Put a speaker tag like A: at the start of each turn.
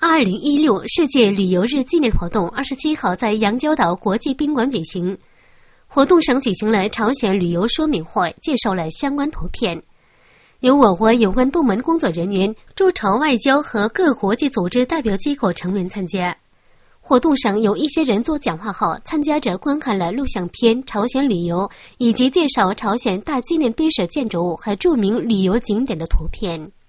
A: 2016世界旅游日纪念活动27号在羊角岛国际宾馆举行。活动上举行了朝鲜旅游说明会，介绍了相关图片。由我国有关部门工作人员、驻朝外交和各国际组织代表机构成员参加。活动上有一些人做讲话后，参加者观看了录像片、朝鲜旅游以及介绍朝鲜大纪念碑式建筑物和著名旅游景点的图片。